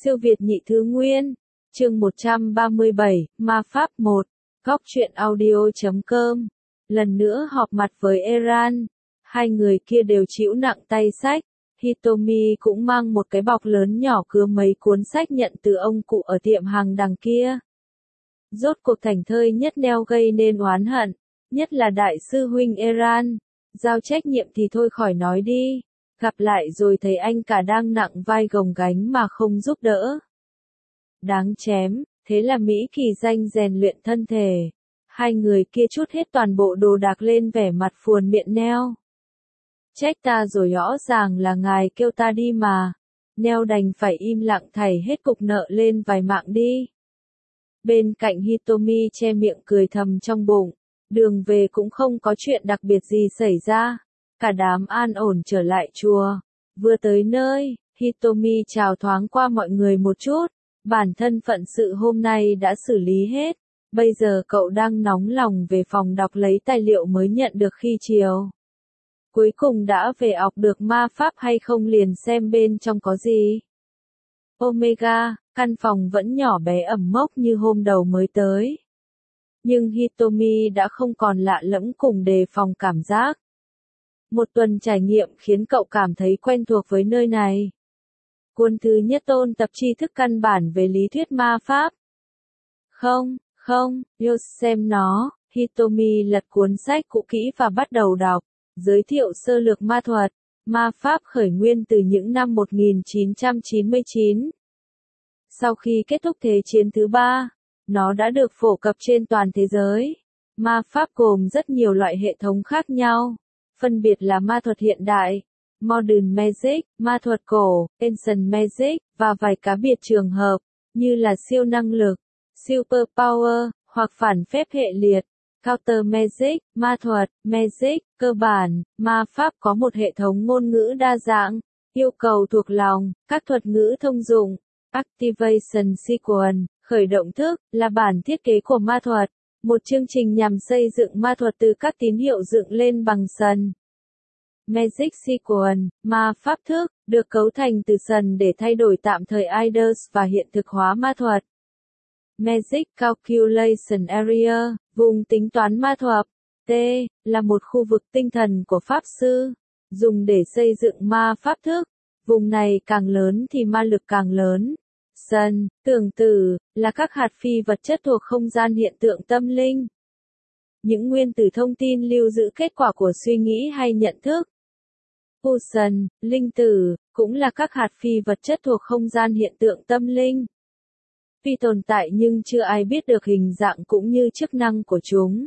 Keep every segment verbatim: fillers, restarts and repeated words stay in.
Siêu Việt nhị thứ nguyên, chương một trăm ba mươi bảy, Ma Pháp một, góc truyện audio chấm com. Lần nữa họp mặt với Eran, hai người kia đều trĩu nặng tay sách. Hitomi cũng mang một cái bọc lớn nhỏ cứa mấy cuốn sách nhận từ ông cụ ở tiệm hàng đằng kia. Rốt cuộc thành thơi nhất neo gây nên oán hận, nhất là đại sư huynh Eran. Giao trách nhiệm thì thôi khỏi nói đi, gặp lại rồi thấy anh cả đang nặng vai gồng gánh mà không giúp đỡ. Đáng chém, thế là Mỹ Kỳ danh rèn luyện thân thể. Hai người kia trút hết toàn bộ đồ đạc lên vẻ mặt phuồn miệng neo. Trách ta rồi, rõ ràng là ngài kêu ta đi mà. Neo đành phải im lặng thảy hết cục nợ lên vài mạng đi. Bên cạnh Hitomi che miệng cười thầm trong bụng. Đường về cũng không có chuyện đặc biệt gì xảy ra. Cả đám an ổn trở lại chùa. Vừa tới nơi, Hitomi chào thoáng qua mọi người một chút. Bản thân phận sự hôm nay đã xử lý hết. Bây giờ cậu đang nóng lòng về phòng đọc lấy tài liệu mới nhận được khi chiều. Cuối cùng đã về học được ma pháp hay không liền xem bên trong có gì. Omega, căn phòng vẫn nhỏ bé ẩm mốc như hôm đầu mới tới. Nhưng Hitomi đã không còn lạ lẫm cùng đề phòng cảm giác. Một tuần trải nghiệm khiến cậu cảm thấy quen thuộc với nơi này. Cuốn thứ nhất tôn tập tri thức căn bản về lý thuyết ma pháp. Không, không, Yos xem nó. Hitomi lật cuốn sách cũ kỹ và bắt đầu đọc. Giới thiệu sơ lược ma thuật. Ma pháp khởi nguyên từ những năm một nghìn chín trăm chín mươi chín. Sau khi kết thúc Thế chiến thứ ba, nó đã được phổ cập trên toàn thế giới. Ma pháp gồm rất nhiều loại hệ thống khác nhau, phân biệt là ma thuật hiện đại, Modern Magic, ma thuật cổ, Ancient Magic, và vài cá biệt trường hợp, như là siêu năng lực, Super Power, hoặc phản phép hệ liệt, Counter Magic, ma thuật, Magic, cơ bản, ma pháp có một hệ thống ngôn ngữ đa dạng, yêu cầu thuộc lòng, các thuật ngữ thông dụng, Activation Sequence, khởi động thức, là bản thiết kế của ma thuật, một chương trình nhằm xây dựng ma thuật từ các tín hiệu dựng lên bằng sần. Magic Sequence, ma pháp thức, được cấu thành từ sần để thay đổi tạm thời Iders và hiện thực hóa ma thuật. Magic Calculation Area, vùng tính toán ma thuật, T, là một khu vực tinh thần của pháp sư, dùng để xây dựng ma pháp thức. Vùng này càng lớn thì ma lực càng lớn. Sân, tưởng tử, là các hạt phi vật chất thuộc không gian hiện tượng tâm linh. Những nguyên tử thông tin lưu giữ kết quả của suy nghĩ hay nhận thức. Fusion, linh tử, cũng là các hạt phi vật chất thuộc không gian hiện tượng tâm linh. Tuy tồn tại nhưng chưa ai biết được hình dạng cũng như chức năng của chúng.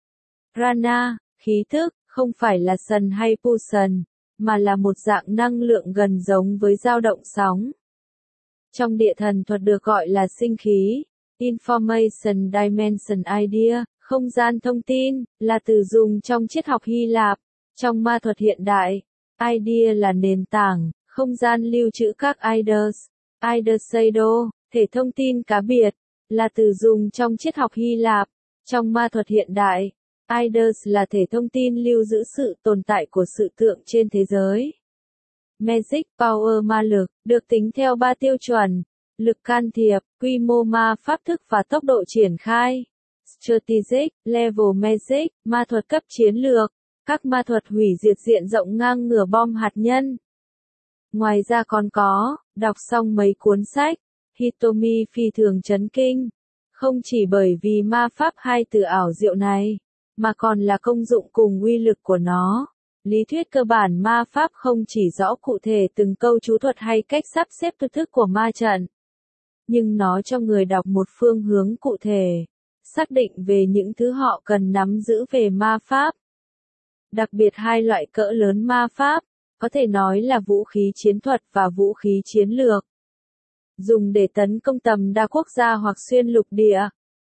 Prana, khí thức, không phải là sân hay fusion, mà là một dạng năng lượng gần giống với dao động sóng. Trong địa thần thuật được gọi là sinh khí. Information Dimension Idea, không gian thông tin, là từ dùng trong triết học Hy Lạp. Trong ma thuật hiện đại, idea là nền tảng, không gian lưu trữ các ideas. Idesado, thể thông tin cá biệt, là từ dùng trong triết học Hy Lạp. Trong ma thuật hiện đại, ideas là thể thông tin lưu giữ sự tồn tại của sự tượng trên thế giới. Magic Power, ma lực, được tính theo ba tiêu chuẩn: lực can thiệp, quy mô ma pháp thức và tốc độ triển khai. Strategic Level Magic, ma thuật cấp chiến lược, các ma thuật hủy diệt diện rộng ngang ngửa bom hạt nhân. Ngoài ra còn có, đọc xong mấy cuốn sách, Hitomi phi thường chấn kinh. Không chỉ bởi vì ma pháp hai từ ảo diệu này, mà còn là công dụng cùng uy lực của nó. Lý thuyết cơ bản ma pháp không chỉ rõ cụ thể từng câu chú thuật hay cách sắp xếp thức thức của ma trận, nhưng nó cho người đọc một phương hướng cụ thể, xác định về những thứ họ cần nắm giữ về ma pháp. Đặc biệt hai loại cỡ lớn ma pháp, có thể nói là vũ khí chiến thuật và vũ khí chiến lược, dùng để tấn công tầm đa quốc gia hoặc xuyên lục địa.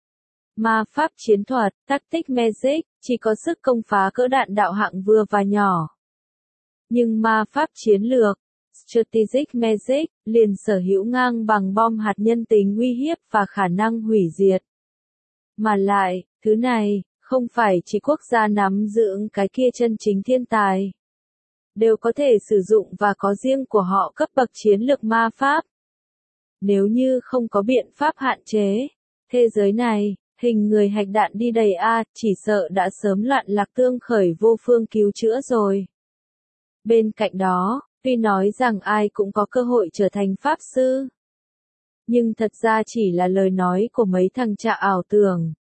Ma pháp chiến thuật, Tactic Magic, chỉ có sức công phá cỡ đạn đạo hạng vừa và nhỏ. Nhưng ma pháp chiến lược, Strategic Magic, liền sở hữu ngang bằng bom hạt nhân tính uy hiếp và khả năng hủy diệt. Mà lại, thứ này, không phải chỉ quốc gia nắm giữ cái kia chân chính thiên tài. Đều có thể sử dụng và có riêng của họ cấp bậc chiến lược ma pháp. Nếu như không có biện pháp hạn chế, thế giới này, hình người hạch đạn đi đầy a, chỉ sợ đã sớm loạn lạc tương khởi vô phương cứu chữa rồi. Bên cạnh đó, tuy nói rằng ai cũng có cơ hội trở thành pháp sư, nhưng thật ra chỉ là lời nói của mấy thằng trạ ảo tưởng.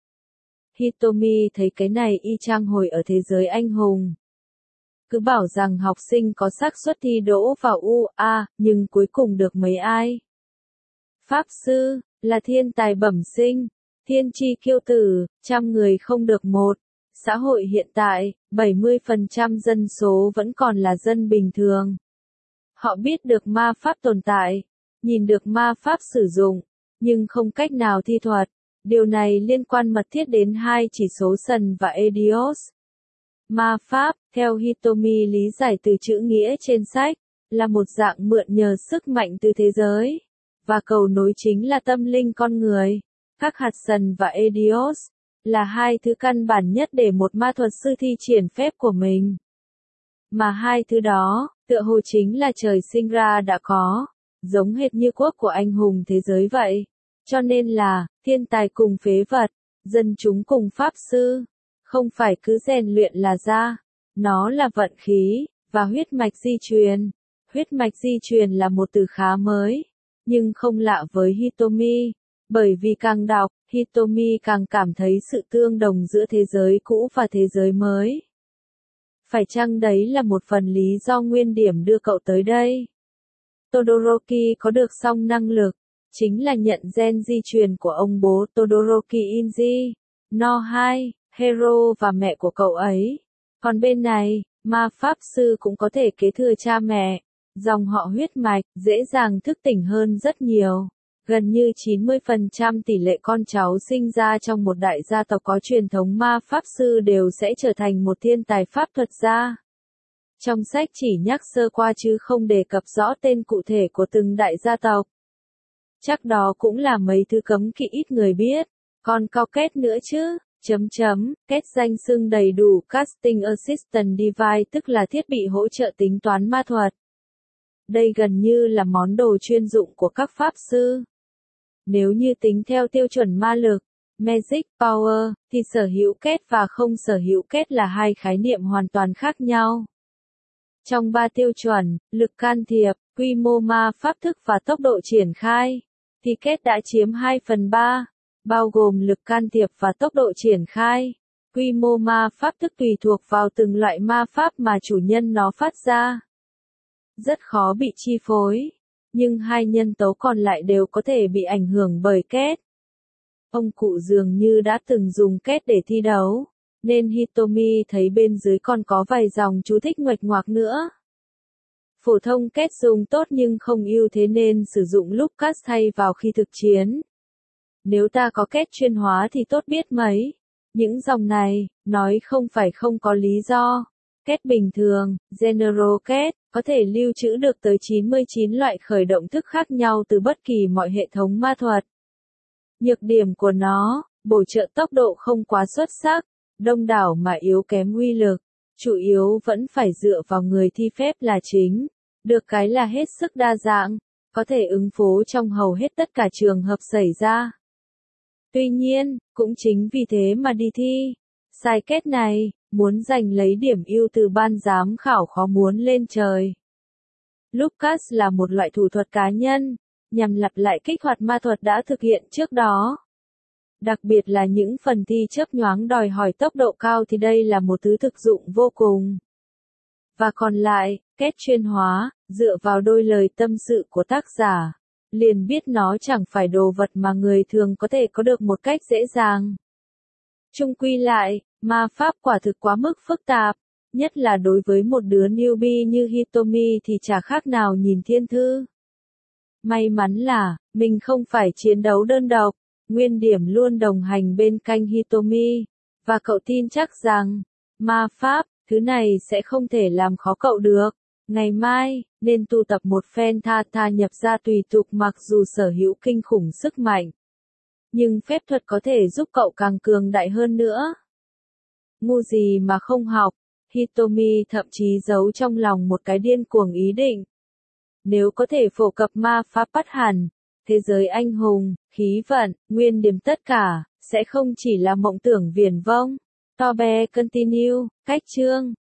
Hitomi thấy cái này y chang hồi ở thế giới anh hùng. Cứ bảo rằng học sinh có xác suất thi đỗ vào u a, nhưng cuối cùng được mấy ai? Pháp sư, là thiên tài bẩm sinh, thiên chi kiêu tử, trăm người không được một. Xã hội hiện tại, bảy mươi phần trăm dân số vẫn còn là dân bình thường. Họ biết được ma pháp tồn tại, nhìn được ma pháp sử dụng, nhưng không cách nào thi thuật. Điều này liên quan mật thiết đến hai chỉ số Sần và Eidos. Ma pháp, theo Hitomi lý giải từ chữ nghĩa trên sách, là một dạng mượn nhờ sức mạnh từ thế giới, và cầu nối chính là tâm linh con người. Các hạt Sần và Eidos là hai thứ căn bản nhất để một ma thuật sư thi triển phép của mình. Mà hai thứ đó, tựa hồ chính là trời sinh ra đã có, giống hệt như quốc của anh hùng thế giới vậy. Cho nên là, thiên tài cùng phế vật, dân chúng cùng pháp sư, không phải cứ rèn luyện là ra, nó là vận khí, và huyết mạch di truyền. Huyết mạch di truyền là một từ khá mới, nhưng không lạ với Hitomi, bởi vì càng đọc, Hitomi càng cảm thấy sự tương đồng giữa thế giới cũ và thế giới mới. Phải chăng đấy là một phần lý do nguyên điểm đưa cậu tới đây? Todoroki có được song năng lực, chính là nhận gen di truyền của ông bố Todoroki Inji, No hai, Hero và mẹ của cậu ấy. Còn bên này, ma pháp sư cũng có thể kế thừa cha mẹ, dòng họ huyết mạch, dễ dàng thức tỉnh hơn rất nhiều. Gần như chín mươi phần trăm tỷ lệ con cháu sinh ra trong một đại gia tộc có truyền thống ma pháp sư đều sẽ trở thành một thiên tài pháp thuật gia. Trong sách chỉ nhắc sơ qua chứ không đề cập rõ tên cụ thể của từng đại gia tộc. Chắc đó cũng là mấy thứ cấm kỵ ít người biết, còn cao kết nữa chứ, chấm chấm, kết danh xưng đầy đủ Casting Assistant Device tức là thiết bị hỗ trợ tính toán ma thuật. Đây gần như là món đồ chuyên dụng của các pháp sư. Nếu như tính theo tiêu chuẩn ma lực, Magic Power, thì sở hữu kết và không sở hữu kết là hai khái niệm hoàn toàn khác nhau. Trong ba tiêu chuẩn, lực can thiệp, quy mô ma pháp thức và tốc độ triển khai, thì kết đã chiếm hai phần ba, bao gồm lực can thiệp và tốc độ triển khai. Quy mô ma pháp thức tùy thuộc vào từng loại ma pháp mà chủ nhân nó phát ra. Rất khó bị chi phối, nhưng hai nhân tố còn lại đều có thể bị ảnh hưởng bởi kết. Ông cụ dường như đã từng dùng kết để thi đấu, nên Hitomi thấy bên dưới còn có vài dòng chú thích nguệch ngoạc nữa. Phổ thông kết dùng tốt nhưng không ưu thế nên sử dụng lúc cast thay vào khi thực chiến. Nếu ta có kết chuyên hóa thì tốt biết mấy. Những dòng này, nói không phải không có lý do. Kết bình thường, General kết, có thể lưu trữ được tới chín mươi chín loại khởi động thức khác nhau từ bất kỳ mọi hệ thống ma thuật. Nhược điểm của nó, bổ trợ tốc độ không quá xuất sắc, đông đảo mà yếu kém uy lực, chủ yếu vẫn phải dựa vào người thi phép là chính. Được cái là hết sức đa dạng, có thể ứng phó trong hầu hết tất cả trường hợp xảy ra. Tuy nhiên, cũng chính vì thế mà đi thi, sai kết này, muốn giành lấy điểm ưu từ ban giám khảo khó muốn lên trời. Lucas là một loại thủ thuật cá nhân, nhằm lặp lại kích hoạt ma thuật đã thực hiện trước đó. Đặc biệt là những phần thi chớp nhoáng đòi hỏi tốc độ cao thì đây là một thứ thực dụng vô cùng. Và còn lại, kết chuyên hóa, dựa vào đôi lời tâm sự của tác giả, liền biết nó chẳng phải đồ vật mà người thường có thể có được một cách dễ dàng. Chung quy lại, ma pháp quả thực quá mức phức tạp, nhất là đối với một đứa newbie như Hitomi thì chả khác nào nhìn thiên thư. May mắn là, mình không phải chiến đấu đơn độc, Nguyên Điểm luôn đồng hành bên cạnh Hitomi, và cậu tin chắc rằng, ma pháp, thứ này sẽ không thể làm khó cậu được. Ngày mai, nên tu tập một phen tha tha nhập ra tùy tục mặc dù sở hữu kinh khủng sức mạnh. Nhưng phép thuật có thể giúp cậu càng cường đại hơn nữa. Ngu gì mà không học, Hitomi thậm chí giấu trong lòng một cái điên cuồng ý định. Nếu có thể phổ cập ma pháp bắt hẳn, thế giới anh hùng, khí vận, nguyên điểm tất cả, sẽ không chỉ là mộng tưởng viển vông. Tobe continue, cách chương.